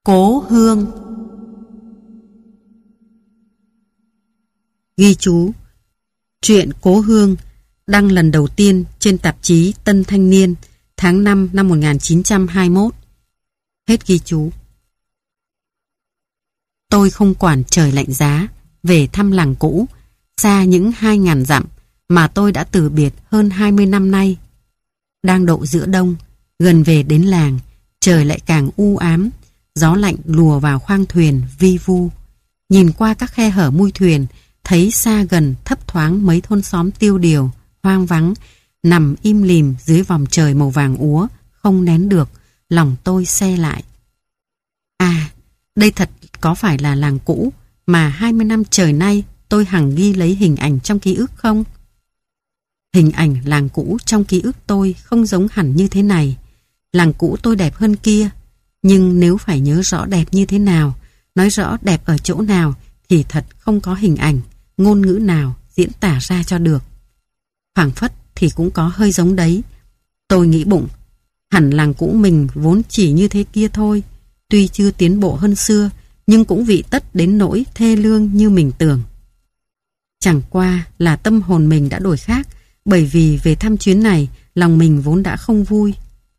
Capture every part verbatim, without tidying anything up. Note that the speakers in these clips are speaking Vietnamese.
Cố hương. Ghi chú: truyện Cố hương đăng lần đầu tiên trên tạp chí Tân Thanh Niên tháng năm năm một nghìn chín trăm hai mươi mốt. Hết ghi chú. Tôi không quản trời lạnh giá, về thăm làng cũ, xa những hai ngàn dặm mà tôi đã từ biệt hơn hai mươi năm nay. Đang độ giữa đông, gần về đến làng, trời lại càng u ám, gió lạnh lùa vào khoang thuyền vi vu. Nhìn qua các khe hở mui thuyền, thấy xa gần thấp thoáng mấy thôn xóm tiêu điều, hoang vắng, nằm im lìm dưới vòng trời màu vàng úa, không nén được, lòng tôi se lại. À, đây thật có phải là làng cũ mà hai mươi năm trời nay tôi hằng ghi lấy hình ảnh trong ký ức không? Hình ảnh làng cũ trong ký ức tôi không giống hẳn như thế này. Làng cũ tôi đẹp hơn kia, nhưng nếu phải nhớ rõ đẹp như thế nào, nói rõ đẹp ở chỗ nào, thì thật không có hình ảnh, ngôn ngữ nào diễn tả ra cho được. Phảng phất thì cũng có hơi giống đấy. Tôi nghĩ bụng, hẳn làng cũ mình vốn chỉ như thế kia thôi, tuy chưa tiến bộ hơn xưa, nhưng cũng vị tất đến nỗi thê lương như mình tưởng. Chẳng qua là tâm hồn mình đã đổi khác, bởi vì về thăm chuyến này, lòng mình vốn đã không vui.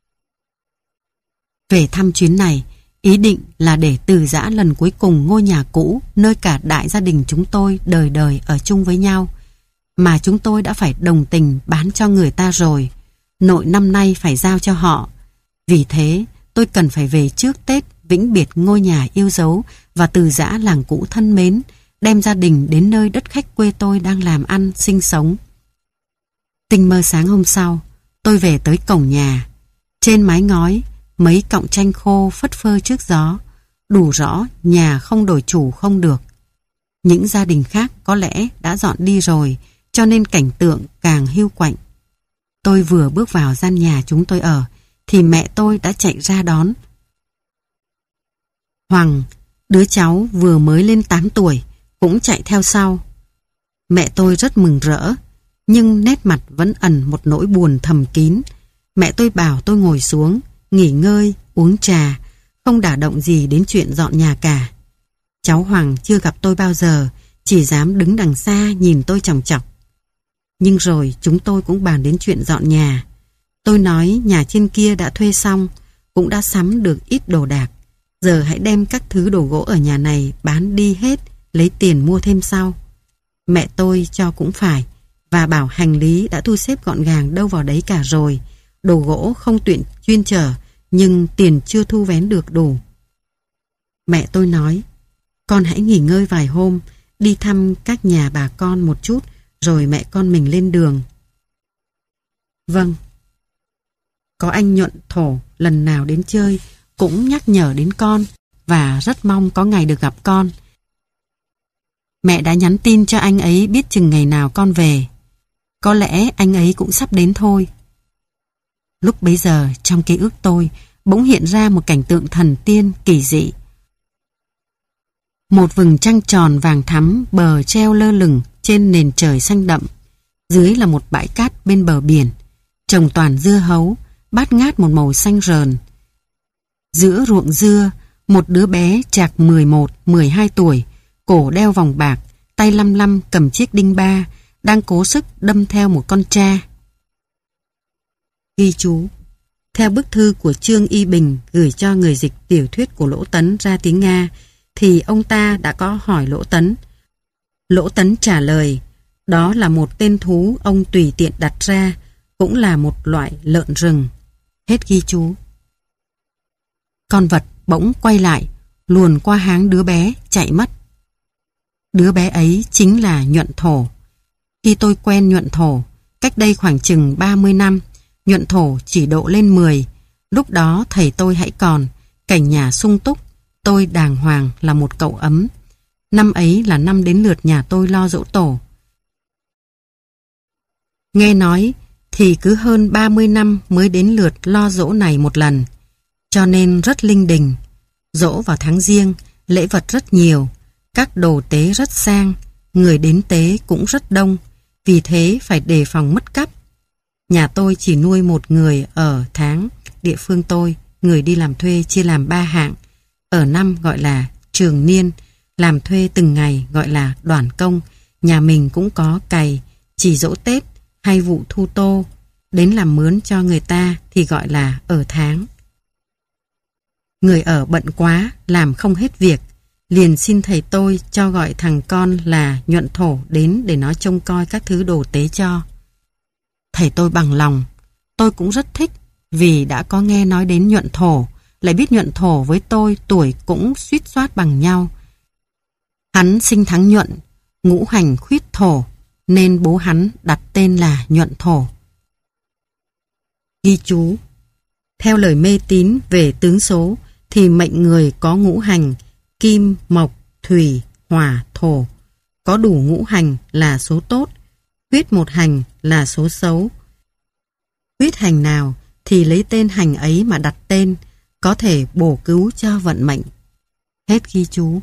Về thăm chuyến này, ý định là để từ giã lần cuối cùng ngôi nhà cũ, nơi cả đại gia đình chúng tôi đời đời ở chung với nhau, mà chúng tôi đã phải đồng tình bán cho người ta rồi, nội năm nay phải giao cho họ. Vì thế, tôi cần phải về trước Tết vĩnh biệt ngôi nhà yêu dấu và từ giã làng cũ thân mến, đem gia đình đến nơi đất khách quê tôi đang làm ăn, sinh sống. Tinh mơ sáng hôm sau, tôi về tới cổng nhà. Trên mái ngói, mấy cọng tranh khô phất phơ trước gió, đủ rõ nhà không đổi chủ không được. Những gia đình khác có lẽ đã dọn đi rồi, cho nên cảnh tượng càng hiu quạnh. Tôi vừa bước vào gian nhà chúng tôi ở, thì mẹ tôi đã chạy ra đón. Hoàng, đứa cháu vừa mới lên tám tuổi, cũng chạy theo sau. Mẹ tôi rất mừng rỡ, nhưng nét mặt vẫn ẩn một nỗi buồn thầm kín. Mẹ tôi bảo tôi ngồi xuống, nghỉ ngơi, uống trà, không đả động gì đến chuyện dọn nhà cả. Cháu Hoàng chưa gặp tôi bao giờ, chỉ dám đứng đằng xa nhìn tôi chòng chọc. Nhưng rồi chúng tôi cũng bàn đến chuyện dọn nhà. Tôi nói nhà trên kia đã thuê xong, cũng đã sắm được ít đồ đạc. Giờ hãy đem các thứ đồ gỗ ở nhà này bán đi hết, lấy tiền mua thêm sau. Mẹ tôi cho cũng phải, và bảo hành lý đã thu xếp gọn gàng đâu vào đấy cả rồi. Đồ gỗ không tuyển chuyên chở, nhưng tiền chưa thu vén được đủ. Mẹ tôi nói, con hãy nghỉ ngơi vài hôm, đi thăm các nhà bà con một chút, rồi mẹ con mình lên đường. Vâng. Có anh Nhuận Thổ lần nào đến chơi cũng nhắc nhở đến con, và rất mong có ngày được gặp con. Mẹ đã nhắn tin cho anh ấy biết chừng ngày nào con về. Có lẽ anh ấy cũng sắp đến thôi. Lúc bấy giờ trong ký ức tôi bỗng hiện ra một cảnh tượng thần tiên kỳ dị. Một vầng trăng tròn vàng thắm bờ treo lơ lửng trên nền trời xanh đậm. Dưới là một bãi cát bên bờ biển, trồng toàn dưa hấu, bát ngát một màu xanh rờn. Giữa ruộng dưa, một đứa bé chạc mười một, mười hai tuổi, cổ đeo vòng bạc, tay lăm lăm cầm chiếc đinh ba, đang cố sức đâm theo một con tra. Ghi chú: theo bức thư của Trương Y Bình gửi cho người dịch tiểu thuyết của Lỗ Tấn ra tiếng Nga, thì ông ta đã có hỏi Lỗ Tấn. Lỗ Tấn trả lời, đó là một tên thú ông tùy tiện đặt ra, cũng là một loại lợn rừng. Hết ghi chú. Con vật bỗng quay lại, luồn qua háng đứa bé, chạy mất. Đứa bé ấy chính là Nhuận Thổ. Khi tôi quen Nhuận Thổ, cách đây khoảng chừng ba mươi năm, Nhuận Thổ chỉ độ lên mười. Lúc đó thầy tôi hãy còn, cảnh nhà sung túc, tôi đàng hoàng là một cậu ấm. Năm ấy là năm đến lượt nhà tôi lo giỗ tổ. Nghe nói thì cứ hơn ba mươi năm mới đến lượt lo giỗ này một lần, cho nên rất linh đình. Giỗ vào tháng Giêng, lễ vật rất nhiều, các đồ tế rất sang, người đến tế cũng rất đông, vì thế phải đề phòng mất cắp. Nhà tôi chỉ nuôi một người ở tháng, địa phương tôi, người đi làm thuê chia làm ba hạng. Ở năm gọi là trường niên, làm thuê từng ngày gọi là đoàn công. Nhà mình cũng có cày, chỉ dỗ Tết hay vụ thu tô. Đến làm mướn cho người ta thì gọi là ở tháng. Người ở bận quá, làm không hết việc, liền xin thầy tôi cho gọi thằng con là Nhuận Thổ đến để nó trông coi các thứ đồ tế cho. Thầy tôi bằng lòng. Tôi cũng rất thích vì đã có nghe nói đến Nhuận Thổ, lại biết Nhuận Thổ với tôi tuổi cũng suýt soát bằng nhau. Hắn sinh tháng Nhuận, ngũ hành khuyết thổ, nên bố hắn đặt tên là Nhuận Thổ. Ghi chú: theo lời mê tín về tướng số thì mệnh người có ngũ hành kim, mộc, thủy, hỏa, thổ. Có đủ ngũ hành là số tốt, khuyết một hành là số xấu. Khuyết hành nào thì lấy tên hành ấy mà đặt tên, có thể bổ cứu cho vận mệnh. Hết ghi chú.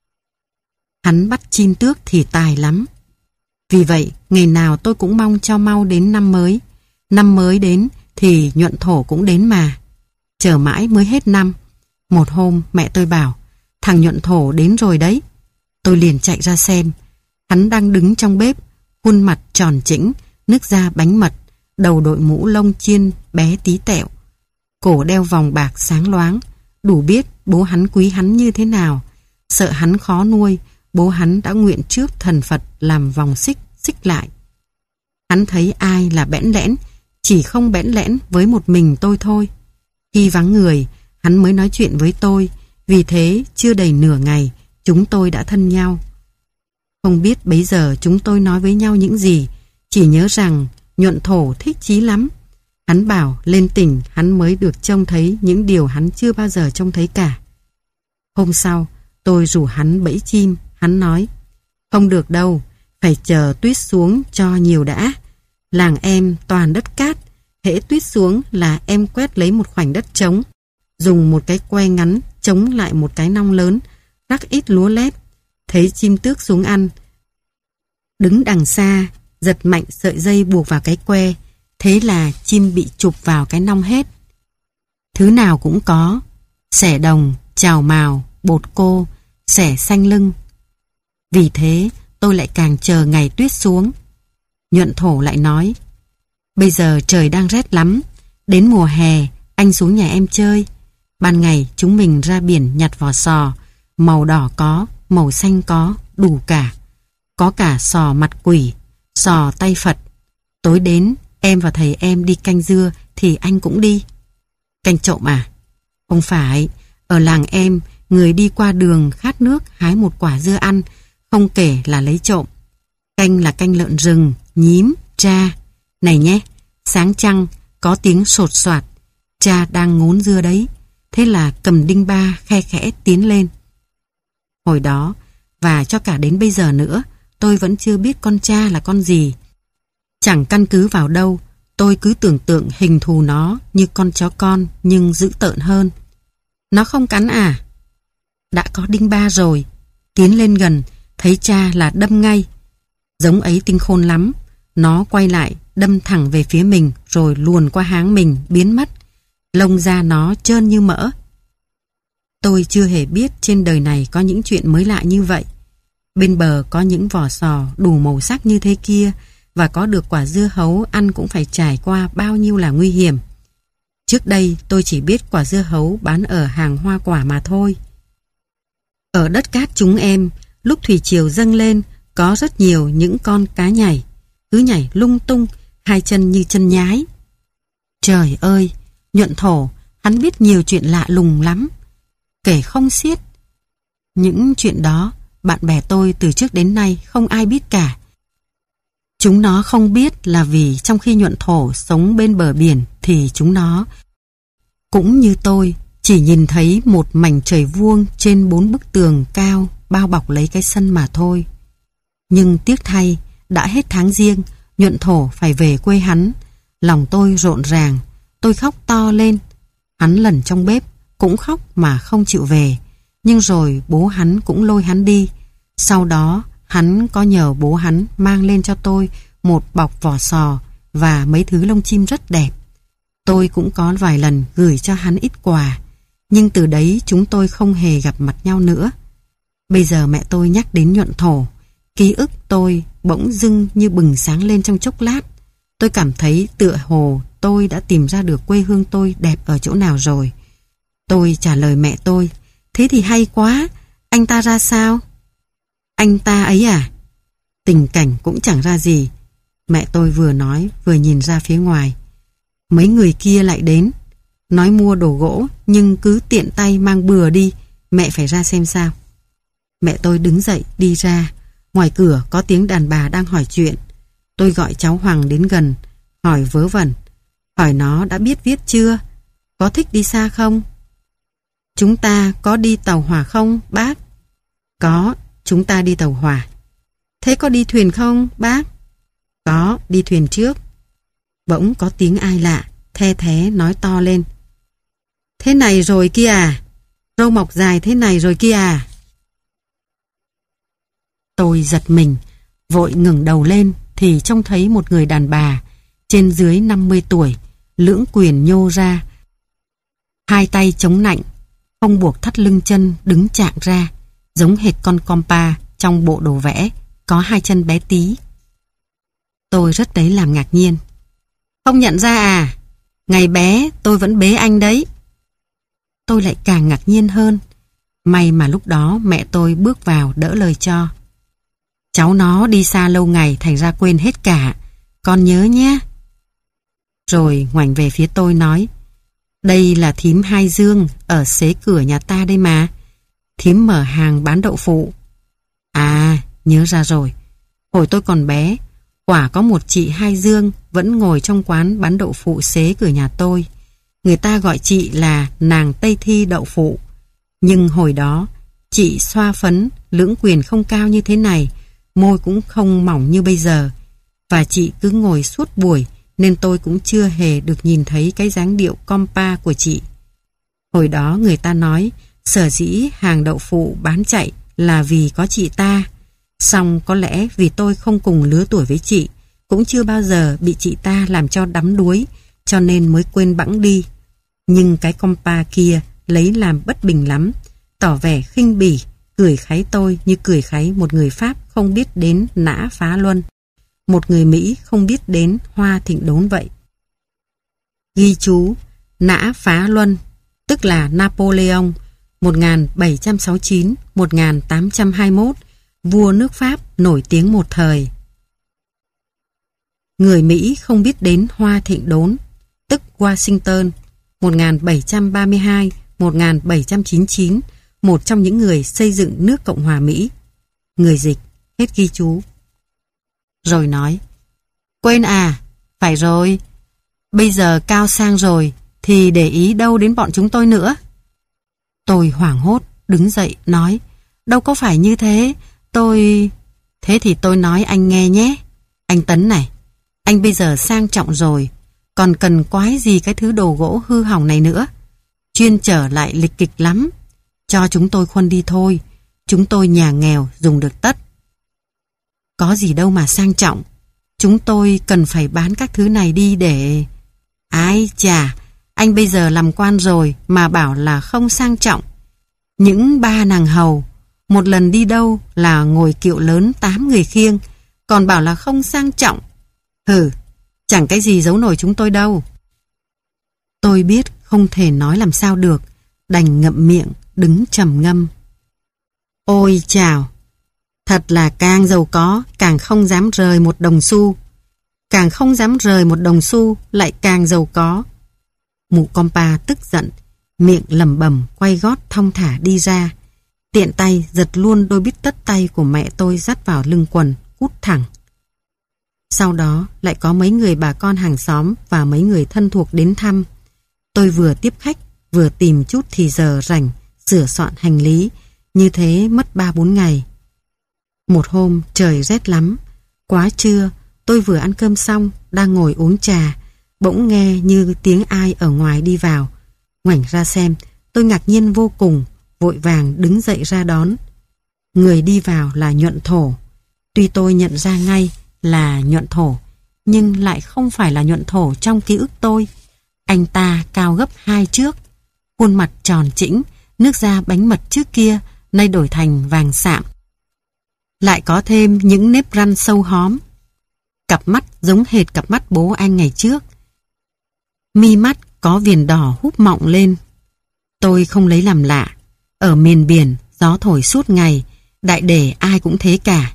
Hắn bắt chim tước thì tài lắm. Vì vậy, ngày nào tôi cũng mong cho mau đến năm mới. Năm mới đến thì Nhuận Thổ cũng đến mà. Chờ mãi mới hết năm. Một hôm mẹ tôi bảo, thằng Nhuận Thổ đến rồi đấy. Tôi liền chạy ra xem. Hắn đang đứng trong bếp, khuôn mặt tròn chỉnh, nước da bánh mật, đầu đội mũ lông chiên bé tí tẹo, cổ đeo vòng bạc sáng loáng, đủ biết bố hắn quý hắn như thế nào. Sợ hắn khó nuôi, bố hắn đã nguyện trước thần Phật làm vòng xích, xích lại. Hắn thấy ai là bẽn lẽn, chỉ không bẽn lẽn với một mình tôi thôi. Khi vắng người, hắn mới nói chuyện với tôi, vì thế chưa đầy nửa ngày, chúng tôi đã thân nhau. Không biết bấy giờ chúng tôi nói với nhau những gì, chỉ nhớ rằng Nhuận Thổ thích chí lắm. Hắn bảo lên tỉnh hắn mới được trông thấy những điều hắn chưa bao giờ trông thấy cả. Hôm sau, tôi rủ hắn bẫy chim, hắn nói, không được đâu, phải chờ tuyết xuống cho nhiều đã. Làng em toàn đất cát, hễ tuyết xuống là em quét lấy một khoảnh đất trống, dùng một cái que ngắn chống lại một cái nong lớn, rắc ít lúa lép, thấy chim tước xuống ăn. Đứng đằng xa, giật mạnh sợi dây buộc vào cái que, thế là chim bị chụp vào cái nong hết. Thứ nào cũng có, xẻ đồng, chào mào, bột cô, xẻ xanh lưng. Vì thế tôi lại càng chờ ngày tuyết xuống. Nhuận Thổ lại nói, bây giờ trời đang rét lắm, đến mùa hè anh xuống nhà em chơi. Ban ngày chúng mình ra biển nhặt vỏ sò, màu đỏ có, màu xanh có, đủ cả. Có cả sò mặt quỷ, sò tay Phật. Tối đến em và thầy em đi canh dưa thì anh cũng đi. Canh trộm à? Không phải, ở làng em người đi qua đường khát nước hái một quả dưa ăn, không kể là lấy trộm. Canh là canh lợn rừng, nhím, tra. Này nhé, sáng trăng có tiếng sột soạt, cha đang ngốn dưa đấy. Thế là cầm đinh ba khe khẽ tiến lên. Hồi đó, và cho cả đến bây giờ nữa, tôi vẫn chưa biết con cha là con gì. Chẳng căn cứ vào đâu, tôi cứ tưởng tượng hình thù nó như con chó con nhưng dữ tợn hơn. Nó không cắn à? Đã có đinh ba rồi. Tiến lên gần, thấy cha là đâm ngay. Giống ấy tinh khôn lắm. Nó quay lại, đâm thẳng về phía mình rồi luồn qua háng mình, biến mất. Lông da nó trơn như mỡ. Tôi chưa hề biết trên đời này có những chuyện mới lạ như vậy. Bên bờ có những vỏ sò đủ màu sắc như thế kia, và có được quả dưa hấu ăn cũng phải trải qua bao nhiêu là nguy hiểm. Trước đây tôi chỉ biết quả dưa hấu bán ở hàng hoa quả mà thôi. Ở đất cát chúng em, lúc thủy triều dâng lên, có rất nhiều những con cá nhảy, cứ nhảy lung tung, hai chân như chân nhái. Trời ơi, Nhuận Thổ, hắn biết nhiều chuyện lạ lùng lắm, kể không xiết. Những chuyện đó, bạn bè tôi từ trước đến nay không ai biết cả. Chúng nó không biết là vì trong khi Nhuận Thổ sống bên bờ biển thì chúng nó, cũng như tôi, chỉ nhìn thấy một mảnh trời vuông trên bốn bức tường cao bao bọc lấy cái sân mà thôi. Nhưng tiếc thay, đã hết tháng Giêng, Nhuận Thổ phải về quê hắn. Lòng tôi rộn ràng, tôi khóc to lên. Hắn lẩn trong bếp, cũng khóc mà không chịu về. Nhưng rồi bố hắn cũng lôi hắn đi. Sau đó, hắn có nhờ bố hắn mang lên cho tôi một bọc vỏ sò và mấy thứ lông chim rất đẹp. Tôi cũng có vài lần gửi cho hắn ít quà. Nhưng từ đấy chúng tôi không hề gặp mặt nhau nữa. Bây giờ mẹ tôi nhắc đến nhuận thổ, ký ức tôi bỗng dưng như bừng sáng lên trong chốc lát. Tôi cảm thấy tựa hồ tôi đã tìm ra được quê hương tôi đẹp ở chỗ nào rồi. Tôi trả lời mẹ tôi, thế thì hay quá, anh ta ra sao? Anh ta ấy à? Tình cảnh cũng chẳng ra gì. Mẹ tôi vừa nói vừa nhìn ra phía ngoài. Mấy người kia lại đến, nói mua đồ gỗ nhưng cứ tiện tay mang bừa đi, mẹ phải ra xem sao. Mẹ tôi đứng dậy đi ra. Ngoài cửa có tiếng đàn bà đang hỏi chuyện. Tôi gọi cháu Hoàng đến gần, hỏi vớ vẩn. Hỏi nó đã biết viết chưa? Có thích đi xa không? Chúng ta có đi tàu hỏa không, bác? Có, chúng ta đi tàu hỏa. Thế có đi thuyền không, bác? Có, đi thuyền trước. Bỗng có tiếng ai lạ, the thé nói to lên. Thế này rồi kia à? Râu mọc dài thế này rồi kia à? Tôi giật mình, vội ngẩng đầu lên thì trông thấy một người đàn bà trên dưới năm mươi tuổi, lưỡng quyền nhô ra, hai tay chống nạnh, không buộc thắt lưng chân đứng chạng ra, giống hệt con compa trong bộ đồ vẽ, có hai chân bé tí. Tôi rất đấy làm ngạc nhiên. Không nhận ra à? Ngày bé tôi vẫn bế anh đấy. Tôi lại càng ngạc nhiên hơn. May mà lúc đó mẹ tôi bước vào đỡ lời cho. Cháu nó đi xa lâu ngày thành ra quên hết cả. Con nhớ nhé. Rồi ngoảnh về phía tôi nói, đây là thím Hai Dương ở xế cửa nhà ta đây mà. Thím mở hàng bán đậu phụ. À, nhớ ra rồi. Hồi tôi còn bé, quả có một chị Hai Dương vẫn ngồi trong quán bán đậu phụ xế cửa nhà tôi. Người ta gọi chị là nàng Tây Thi đậu phụ. Nhưng hồi đó, chị xoa phấn, lưỡng quyền không cao như thế này, môi cũng không mỏng như bây giờ. Và chị cứ ngồi suốt buổi, nên tôi cũng chưa hề được nhìn thấy cái dáng điệu compa của chị. Hồi đó người ta nói, sở dĩ hàng đậu phụ bán chạy là vì có chị ta. Song có lẽ vì tôi không cùng lứa tuổi với chị, cũng chưa bao giờ bị chị ta làm cho đắm đuối, cho nên mới quên bẵng đi. Nhưng cái compa kia lấy làm bất bình lắm, tỏ vẻ khinh bỉ, cười kháy tôi như cười kháy một người Pháp không biết đến Nã Phá Luân, một người Mỹ không biết đến Hoa Thịnh Đốn vậy. Ghi chú, Nã Phá Luân, tức là Napoleon, một nghìn bảy trăm sáu mươi chín đến một nghìn tám trăm hai mươi mốt, vua nước Pháp nổi tiếng một thời. Người Mỹ không biết đến Hoa Thịnh Đốn, tức Washington, một nghìn bảy trăm ba mươi hai đến một nghìn bảy trăm chín mươi chín, một trong những người xây dựng nước Cộng hòa Mỹ. Người dịch, hết ghi chú. Rồi nói, quên à, phải rồi, bây giờ cao sang rồi, thì để ý đâu đến bọn chúng tôi nữa. Tôi hoảng hốt, đứng dậy, nói, đâu có phải như thế, tôi... Thế thì tôi nói anh nghe nhé. Anh Tấn này, anh bây giờ sang trọng rồi, còn cần quái gì cái thứ đồ gỗ hư hỏng này nữa. Chuyên trở lại lịch kịch lắm. Cho chúng tôi khuân đi thôi, chúng tôi nhà nghèo dùng được tất. Có gì đâu mà sang trọng, chúng tôi cần phải bán các thứ này đi để... Ái chà, anh bây giờ làm quan rồi mà bảo là không sang trọng. Những ba nàng hầu, một lần đi đâu là ngồi kiệu lớn tám người khiêng, còn bảo là không sang trọng. Hừ, chẳng cái gì giấu nổi chúng tôi đâu. Tôi biết không thể nói làm sao được, đành ngậm miệng, đứng trầm ngâm. Ôi chào, thật là càng giàu có, càng không dám rời một đồng xu. Càng không dám rời một đồng xu, lại càng giàu có. Mụ compa tức giận, miệng lẩm bẩm quay gót thong thả đi ra. Tiện tay giật luôn đôi bít tất tay của mẹ tôi dắt vào lưng quần, cút thẳng. Sau đó lại có mấy người bà con hàng xóm và mấy người thân thuộc đến thăm. Tôi vừa tiếp khách, vừa tìm chút thì giờ rảnh, sửa soạn hành lý, như thế mất ba bốn ngày. Một hôm trời rét lắm, quá trưa, tôi vừa ăn cơm xong, đang ngồi uống trà, bỗng nghe như tiếng ai ở ngoài đi vào. Ngoảnh ra xem, tôi ngạc nhiên vô cùng, vội vàng đứng dậy ra đón. Người đi vào là Nhuận Thổ. Tuy tôi nhận ra ngay là Nhuận Thổ, nhưng lại không phải là Nhuận Thổ trong ký ức tôi. Anh ta cao gấp hai trước, khuôn mặt tròn trĩnh, nước da bánh mật trước kia nay đổi thành vàng sạm. Lại có thêm những nếp răng sâu hóm. Cặp mắt giống hệt cặp mắt bố anh ngày trước. Mi mắt có viền đỏ húp mọng lên. Tôi không lấy làm lạ. Ở miền biển, gió thổi suốt ngày, đại để ai cũng thế cả.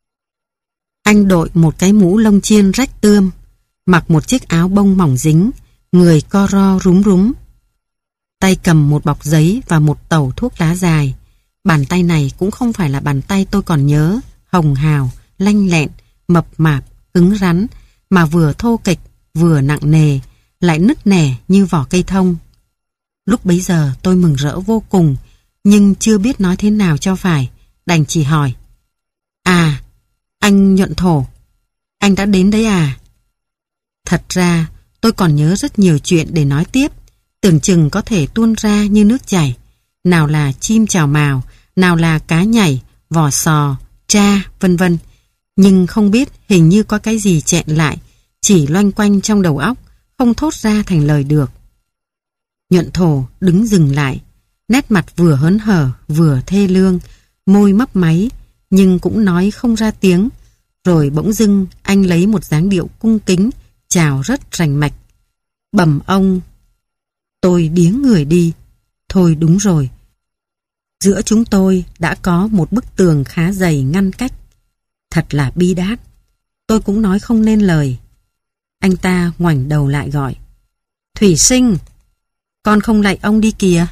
Anh đội một cái mũ lông chiên rách tươm, mặc một chiếc áo bông mỏng dính, người co ro rúm rúm. Tay cầm một bọc giấy và một tẩu thuốc lá dài. Bàn tay này cũng không phải là bàn tay tôi còn nhớ, hồng hào, lanh lẹn, mập mạp, cứng rắn, mà vừa thô kệch, vừa nặng nề, lại nứt nẻ như vỏ cây thông. Lúc bấy giờ tôi mừng rỡ vô cùng, nhưng chưa biết nói thế nào cho phải, đành chỉ hỏi. À, anh Nhuận Thổ, anh đã đến đấy à? Thật ra, tôi còn nhớ rất nhiều chuyện để nói tiếp, tưởng chừng có thể tuôn ra như nước chảy. Nào là chim chào mào, nào là cá nhảy, vỏ sò, tra, vân vân. Nhưng không biết hình như có cái gì chẹn lại, chỉ loanh quanh trong đầu óc, không thốt ra thành lời được. Nhuận Thổ đứng dừng lại, nét mặt vừa hớn hở, vừa thê lương, môi mấp máy, nhưng cũng nói không ra tiếng. Rồi bỗng dưng anh lấy một dáng điệu cung kính, chào rất rành mạch. Bẩm ông. Tôi điếng người đi. Thôi đúng rồi. Giữa chúng tôi đã có một bức tường khá dày ngăn cách. Thật là bi đát. Tôi cũng nói không nên lời. Anh ta ngoảnh đầu lại gọi. Thủy Sinh, con không lạy ông đi kìa.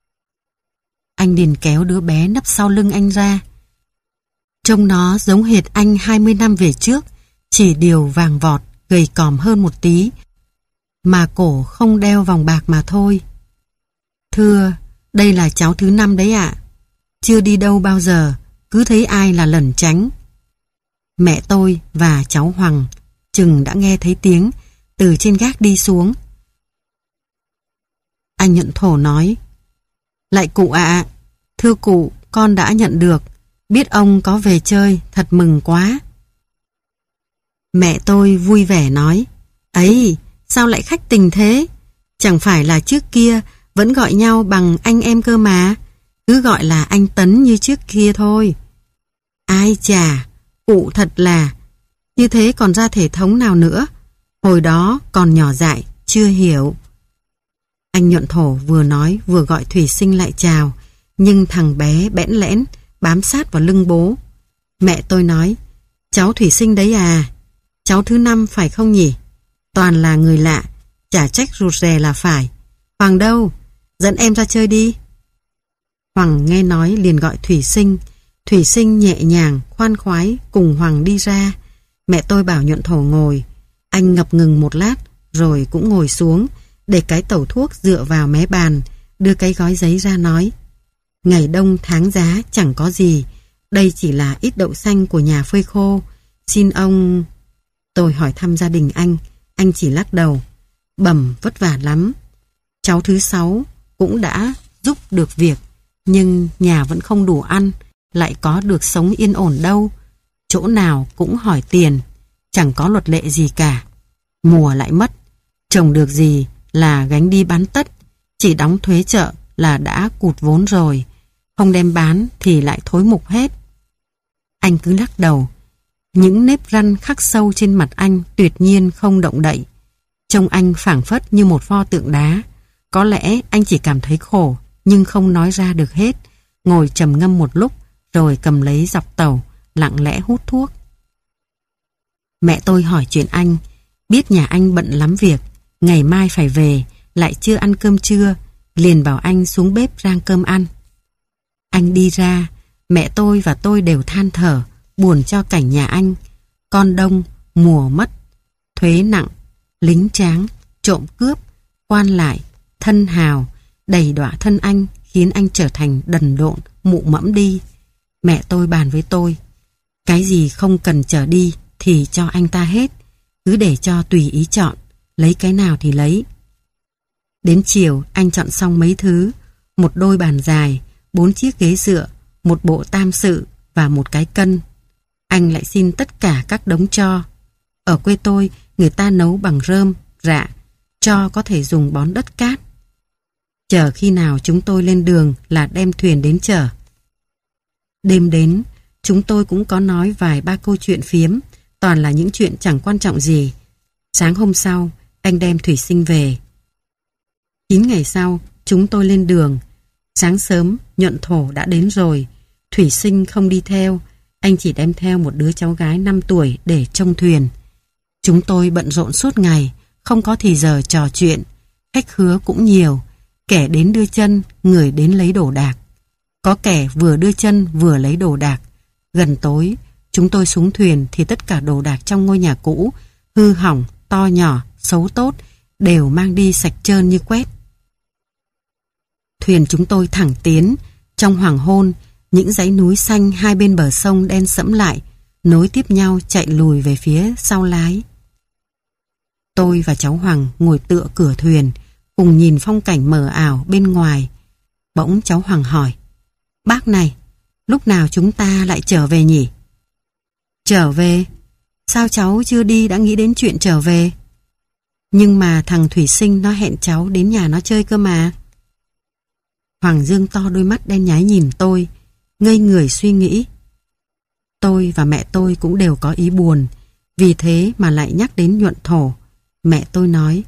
Anh liền kéo đứa bé nấp sau lưng anh ra. Trông nó giống hệt anh hai mươi năm về trước, chỉ điều vàng vọt, gầy còm hơn một tí, mà cổ không đeo vòng bạc mà thôi. Thưa, đây là cháu thứ năm đấy ạ. Chưa đi đâu bao giờ, cứ thấy ai là lẩn tránh. Mẹ tôi và cháu Hoàng chừng đã nghe thấy tiếng từ trên gác đi xuống. Anh Nhuận Thổ nói. Lạy cụ ạ, thưa cụ, con đã nhận được. Biết ông có về chơi, thật mừng quá. Mẹ tôi vui vẻ nói. Ấy, sao lại khách tình thế? Chẳng phải là trước kia vẫn gọi nhau bằng anh em cơ mà. Cứ gọi là anh Tấn như trước kia thôi. Ai chà, cụ thật là. Như thế còn ra thể thống nào nữa. Hồi đó còn nhỏ dại, chưa hiểu. Anh Nhuận Thổ vừa nói vừa gọi Thủy Sinh lại chào. Nhưng thằng bé bẽn lẽn bám sát vào lưng bố. Mẹ tôi nói. Cháu Thủy Sinh đấy à? Cháu thứ năm phải không nhỉ? Toàn là người lạ, chả trách rụt rè là phải. Hoàng đâu? Dẫn em ra chơi đi. Hoàng nghe nói liền gọi Thủy Sinh. Thủy Sinh nhẹ nhàng, khoan khoái cùng Hoàng đi ra. Mẹ tôi bảo Nhuận Thổ ngồi. Anh ngập ngừng một lát rồi cũng ngồi xuống, để cái tẩu thuốc dựa vào mé bàn, đưa cái gói giấy ra nói. Ngày đông tháng giá chẳng có gì, đây chỉ là ít đậu xanh của nhà phơi khô. Xin ông... Tôi hỏi thăm gia đình anh, anh chỉ lắc đầu. Bẩm vất vả lắm. Cháu thứ sáu cũng đã giúp được việc, nhưng nhà vẫn không đủ ăn, lại có được sống yên ổn đâu. Chỗ nào cũng hỏi tiền, chẳng có luật lệ gì cả. Mùa lại mất, trồng được gì là gánh đi bán tất, chỉ đóng thuế chợ là đã cụt vốn rồi, không đem bán thì lại thối mục hết. Anh cứ lắc đầu. Những nếp răn khắc sâu trên mặt anh tuyệt nhiên không động đậy. Trông anh phảng phất như một pho tượng đá. Có lẽ anh chỉ cảm thấy khổ, nhưng không nói ra được hết. Ngồi trầm ngâm một lúc, rồi cầm lấy dọc tàu, lặng lẽ hút thuốc. Mẹ tôi hỏi chuyện anh, biết nhà anh bận lắm việc, ngày mai phải về, lại chưa ăn cơm trưa, liền bảo anh xuống bếp rang cơm ăn. Anh đi ra, mẹ tôi và tôi đều than thở, buồn cho cảnh nhà anh. Con đông, mùa mất, thuế nặng, lính tráng, trộm cướp, quan lại, thân hào, đầy đọa thân anh, khiến anh trở thành đần độn, mụ mẫm đi. Mẹ tôi bàn với tôi, cái gì không cần trở đi thì cho anh ta hết, cứ để cho tùy ý chọn, lấy cái nào thì lấy. Đến chiều anh chọn xong mấy thứ, một đôi bàn dài, bốn chiếc ghế dựa, một bộ tam sự và một cái cân. Anh lại xin tất cả các đống tro. Ở quê tôi, người ta nấu bằng rơm, rạ, tro có thể dùng bón đất cát. Chờ khi nào chúng tôi lên đường là đem thuyền đến chở. Đêm đến, chúng tôi cũng có nói vài ba câu chuyện phiếm, toàn là những chuyện chẳng quan trọng gì. Sáng hôm sau, anh đem Thủy Sinh về. Chín ngày sau, chúng tôi lên đường. Sáng sớm, Nhuận Thổ đã đến rồi. Thủy Sinh không đi theo, anh chỉ đem theo một đứa cháu gái năm tuổi để trông thuyền. Chúng tôi bận rộn suốt ngày, không có thì giờ trò chuyện. Khách khứa cũng nhiều, kẻ đến đưa chân, người đến lấy đồ đạc. Có kẻ vừa đưa chân vừa lấy đồ đạc. Gần tối, chúng tôi xuống thuyền thì tất cả đồ đạc trong ngôi nhà cũ, hư hỏng, to nhỏ, xấu tốt, đều mang đi sạch trơn như quét. Thuyền chúng tôi thẳng tiến. Trong hoàng hôn, những dãy núi xanh hai bên bờ sông đen sẫm lại, nối tiếp nhau chạy lùi về phía sau lái. Tôi và cháu Hoàng ngồi tựa cửa thuyền, cùng nhìn phong cảnh mờ ảo bên ngoài. Bỗng cháu Hoàng hỏi: "Bác này, lúc nào chúng ta lại trở về nhỉ?" "Trở về? Sao cháu chưa đi đã nghĩ đến chuyện trở về?" "Nhưng mà thằng Thủy Sinh nó hẹn cháu đến nhà nó chơi cơ mà." Hoàng dương to đôi mắt đen nhái nhìn tôi, ngây người suy nghĩ. Tôi và mẹ tôi cũng đều có ý buồn, vì thế mà lại nhắc đến Nhuận Thổ. Mẹ tôi nói: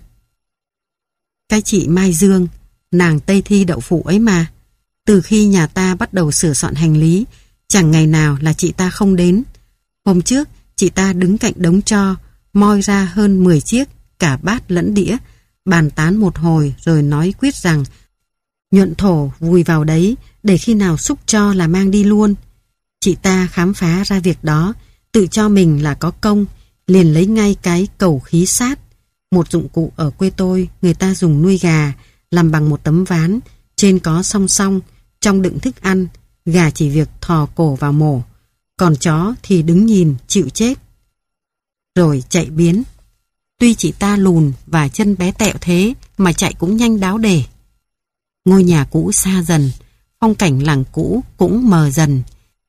"Cái chị Mai Dương, nàng Tây Thi đậu phụ ấy mà, từ khi nhà ta bắt đầu sửa soạn hành lý, chẳng ngày nào là chị ta không đến. Hôm trước, chị ta đứng cạnh đống tro, moi ra hơn mười chiếc, cả bát lẫn đĩa, bàn tán một hồi rồi nói quyết rằng Nhuận Thổ vùi vào đấy, để khi nào xúc tro là mang đi luôn. Chị ta khám phá ra việc đó, tự cho mình là có công, liền lấy ngay cái cầu khí sát, một dụng cụ ở quê tôi người ta dùng nuôi gà, làm bằng một tấm ván, trên có song song, trong đựng thức ăn, gà chỉ việc thò cổ vào mổ, còn chó thì đứng nhìn chịu chết. Rồi chạy biến. Tuy chị ta lùn và chân bé tẹo thế mà chạy cũng nhanh đáo đề. Ngôi nhà cũ xa dần, phong cảnh làng cũ cũng mờ dần.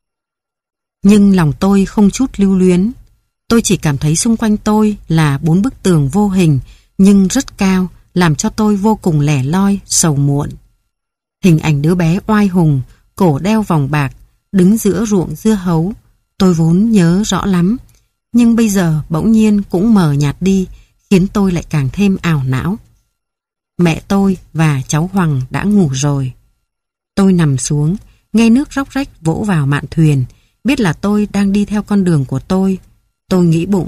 Nhưng lòng tôi không chút lưu luyến. Tôi chỉ cảm thấy xung quanh tôi là bốn bức tường vô hình nhưng rất cao, làm cho tôi vô cùng lẻ loi, sầu muộn. Hình ảnh đứa bé oai hùng, cổ đeo vòng bạc, đứng giữa ruộng dưa hấu, tôi vốn nhớ rõ lắm, nhưng bây giờ bỗng nhiên cũng mờ nhạt đi, khiến tôi lại càng thêm ảo não. Mẹ tôi và cháu Hoàng đã ngủ rồi. Tôi nằm xuống, nghe nước róc rách vỗ vào mạn thuyền, biết là tôi đang đi theo con đường của tôi. Tôi nghĩ bụng: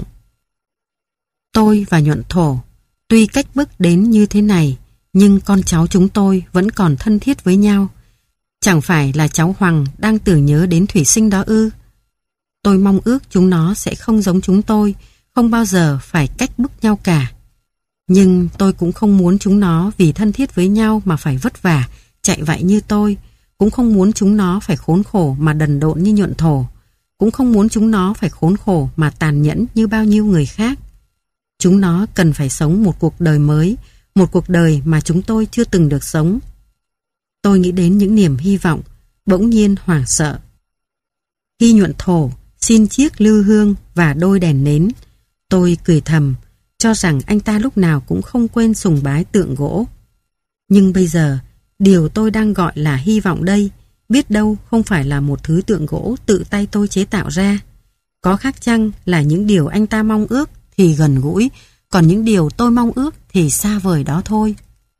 tôi và Nhuận Thổ, tuy cách bước đến như thế này, nhưng con cháu chúng tôi vẫn còn thân thiết với nhau. Chẳng phải là cháu Hoàng đang tưởng nhớ đến Thủy Sinh đó ư? Tôi mong ước chúng nó sẽ không giống chúng tôi, không bao giờ phải cách bước nhau cả. Nhưng tôi cũng không muốn chúng nó vì thân thiết với nhau mà phải vất vả, chạy vạy như tôi. Cũng không muốn chúng nó phải khốn khổ mà đần độn như Nhuận Thổ. Cũng không muốn chúng nó phải khốn khổ mà tàn nhẫn như bao nhiêu người khác. Chúng nó cần phải sống một cuộc đời mới, một cuộc đời mà chúng tôi chưa từng được sống. Tôi nghĩ đến những niềm hy vọng, bỗng nhiên hoảng sợ. Khi Nhuận Thổ xin chiếc lư hương và đôi đèn nến, tôi cười thầm, cho rằng anh ta lúc nào cũng không quên sùng bái tượng gỗ. Nhưng bây giờ, điều tôi đang gọi là hy vọng đây, biết đâu không phải là một thứ tượng gỗ tự tay tôi chế tạo ra. Có khác chăng là những điều anh ta mong ước thì gần gũi, còn những điều tôi mong ước thì xa vời đó thôi.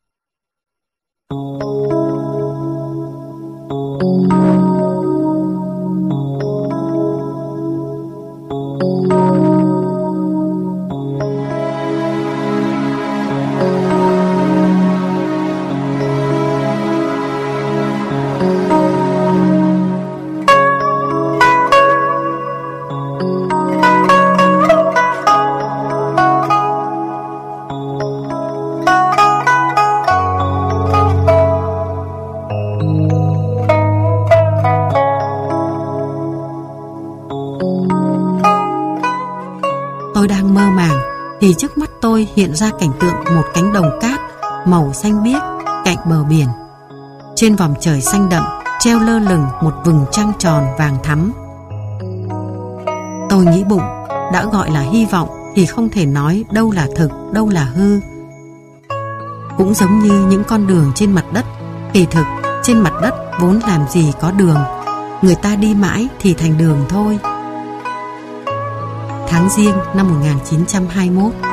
Thì trước mắt tôi hiện ra cảnh tượng một cánh đồng cát màu xanh biếc cạnh bờ biển. Trên vòm trời xanh đậm treo lơ lửng một vầng trăng tròn vàng thắm. Tôi nghĩ bụng, đã gọi là hy vọng thì không thể nói đâu là thực, đâu là hư. Cũng giống như những con đường trên mặt đất Kỳ thực, trên mặt đất vốn làm gì có đường, người ta đi mãi thì thành đường thôi. Tháng Giêng năm một nghìn chín trăm hai mươi mốt.